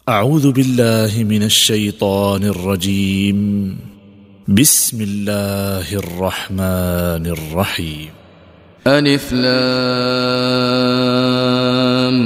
أعوذ بالله من الشيطان الرجيم. بسم الله الرحمن الرحيم. ألف لام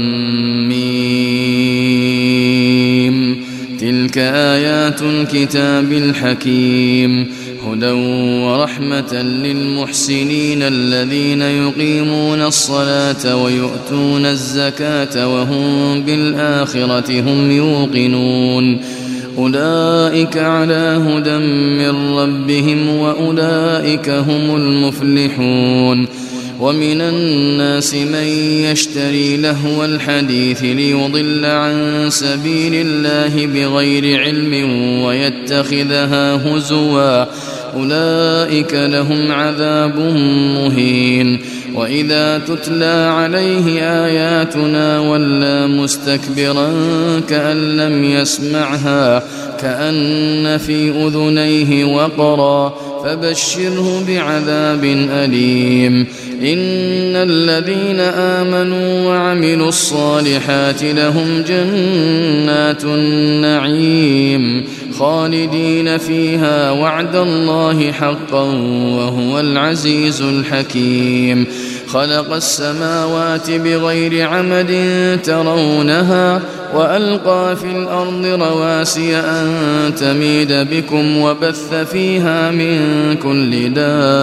ميم. تلك آيات الكتاب الحكيم هدى ورحمة للمحسنين الذين يقيمون الصلاة ويؤتون الزكاة وهم بالآخرة هم يوقنون. أولئك على هدى من ربهم وأولئك هم المفلحون. ومن الناس من يشتري لهو الحديث ليضل عن سبيل الله بغير علم ويتخذها هزوا أولئك لهم عذاب مهين. وإذا تتلى عليه آياتنا ولى مستكبرا كأن لم يسمعها كأن في أذنيه وقرا فبشره بعذاب أليم. إن الذين آمنوا وعملوا الصالحات لهم جنات النعيم خالدين فيها وعد الله حقا وهو العزيز الحكيم. خلق السماوات بغير عمد ترونها وألقى في الأرض رواسي أن تميد بكم وبث فيها من كل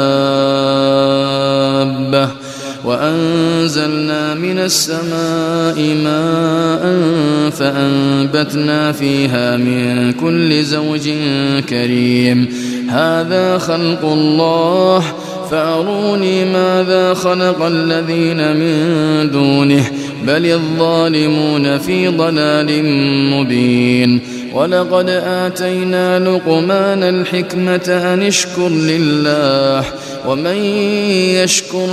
دابة وأنزلنا من السماء ماء فأنبتنا فيها من كل زوج كريم. هذا خلق الله فأروني ماذا خلق الذين من دونه بل الظالمون في ضلال مبين. ولقد آتينا لقمان الحكمة أن اشكر لله ومن يشكر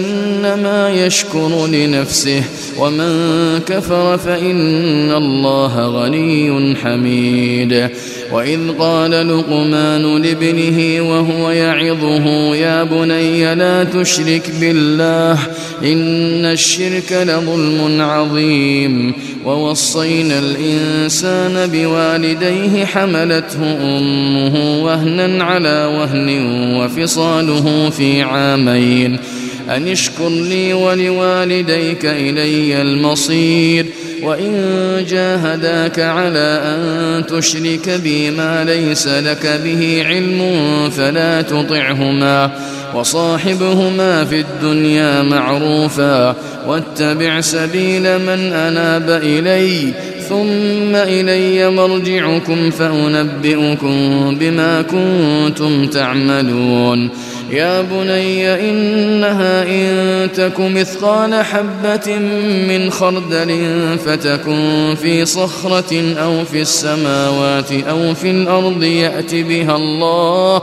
فإنما يشكر لنفسه ومن كفر فإن الله غني حميد. وإذ قال لقمان لابنه وهو يعظه يا بني لا تشرك بالله إن الشرك لظلم عظيم. ووصينا الإنسان بوالديه حملته أمه وهنا على وهن وفصاله في عامين أن اشكر لي ولوالديك إلي المصير. وإن جاهداك على أن تشرك بي ما ليس لك به علم فلا تطعهما وصاحبهما في الدنيا معروفا واتبع سبيل من أناب إلي ثم إلي مرجعكم فأنبئكم بما كنتم تعملون. يا بني إنها إن تك مثقال حبة من خردل فتكن في صخرة أو في السماوات أو في الأرض يأت بها الله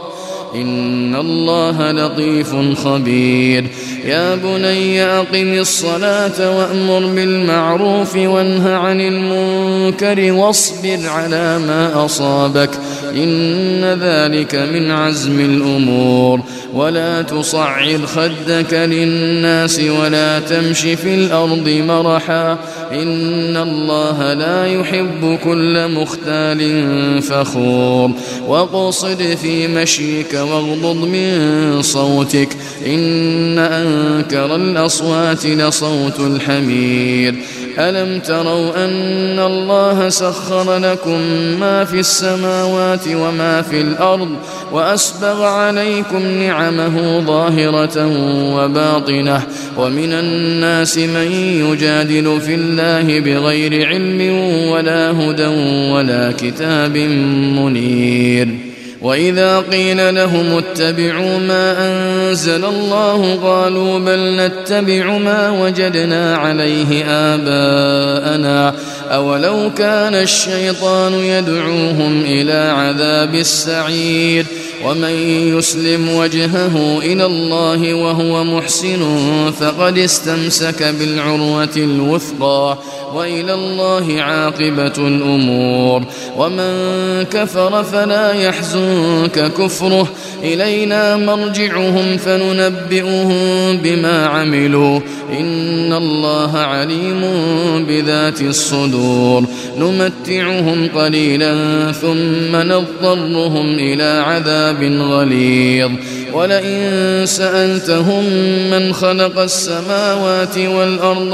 إن الله لطيف خبير. يا بني أقم الصلاة وأمر بالمعروف وانه عن المنكر واصبر على ما أصابك إن ذلك من عزم الأمور. ولا تصعر خدك للناس ولا تمش في الأرض مرحا إن الله لا يحب كل مختال فخور. واقصد في مشيك واغضض من صوتك إن أنكر الأصوات لصوت الحمير. ألم تروا أن الله سخر لكم ما في السماوات وما في الأرض وأسبغ عليكم نعمه ظاهرة وباطنة ومن الناس من يجادل في الله بغير علم ولا هدى ولا كتاب منير. وإذا قيل لهم اتبعوا ما أنزل الله قالوا بل نتبع ما وجدنا عليه آباءنا أولو كان الشيطان يدعوهم إلى عذاب السعير. ومن يسلم وجهه إلى الله وهو محسن فقد استمسك بالعروة الوثقى وإلى الله عاقبة الأمور. ومن كفر فلا يحزنك كفره إلينا مرجعهم فننبئهم بما عملوا إن الله عليم بذات الصدور. نمتعهم قليلا ثم نضطرهم إلى عذاب غليظ. ولئن سألتهم من خلق السماوات والأرض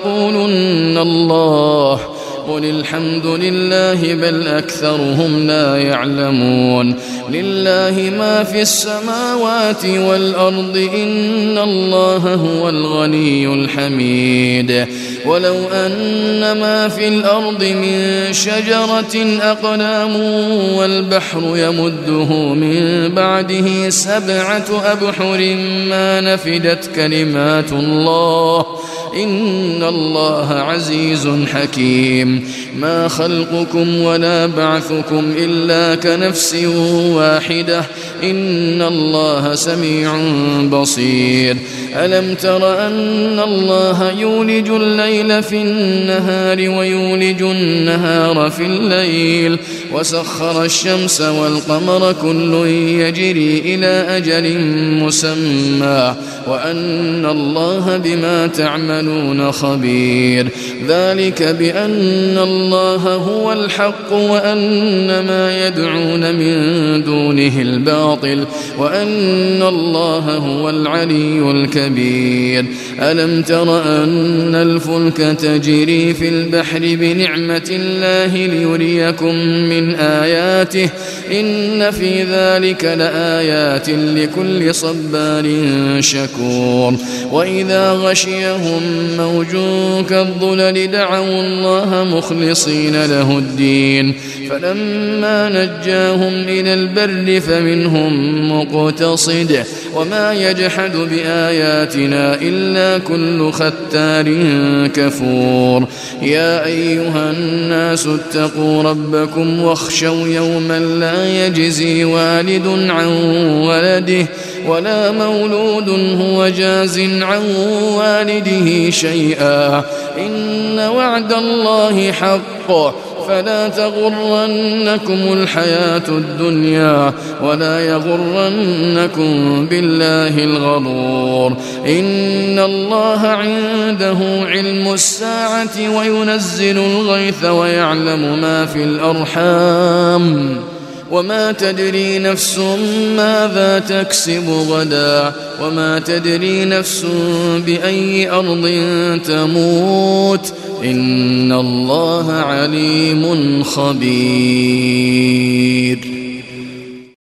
ليقولن الله قل الحمد لله بل أكثرهم لا يعلمون. لله ما في السماوات والأرض إن الله هو الغني الحميد. ولو أن ما في الأرض من شجرة أقلام والبحر يمده من بعده 7 أبحر ما نفدت كلمات الله إن الله عزيز حكيم. ما خلقكم ولا بعثكم إلا كنفس واحدة إن الله سميع بصير. ألم تر أن الله يولج الليل في النهار ويولج النهار في الليل وسخر الشمس والقمر كل يجري إلى أجل مسمى وأن الله بما تعملون خبير. ذلك بأن الله هو الحق وأن ما يدعون من دونه الباطل وأن الله هو العلي الكبير. ألم تر أن الفلك تجري في البحر بنعمة الله ليريكم من آياته إن في ذلك لآيات لكل صبار شكور. وإذا غشيهم موج كالظلل دعوا الله مخلصين له الدين فلما نجاهم إلى البر فمنهم مقتصد وما يجحد بآياتنا إلا كل ختار كفور. يا أيها الناس اتقوا ربكم واخشوا يوما لا يجزي والد عن ولده ولا مولود هو جاز عن والده شيئا إن وعد الله حق فلا تغرنكم الحياة الدنيا ولا يغرنكم بالله الغرور. إن الله عنده علم الساعة وينزل الغيث ويعلم ما في الأرحام وما تدري نفس ماذا تكسب غدا وما تدري نفس بأي أرض تموت إن الله عليم خبير.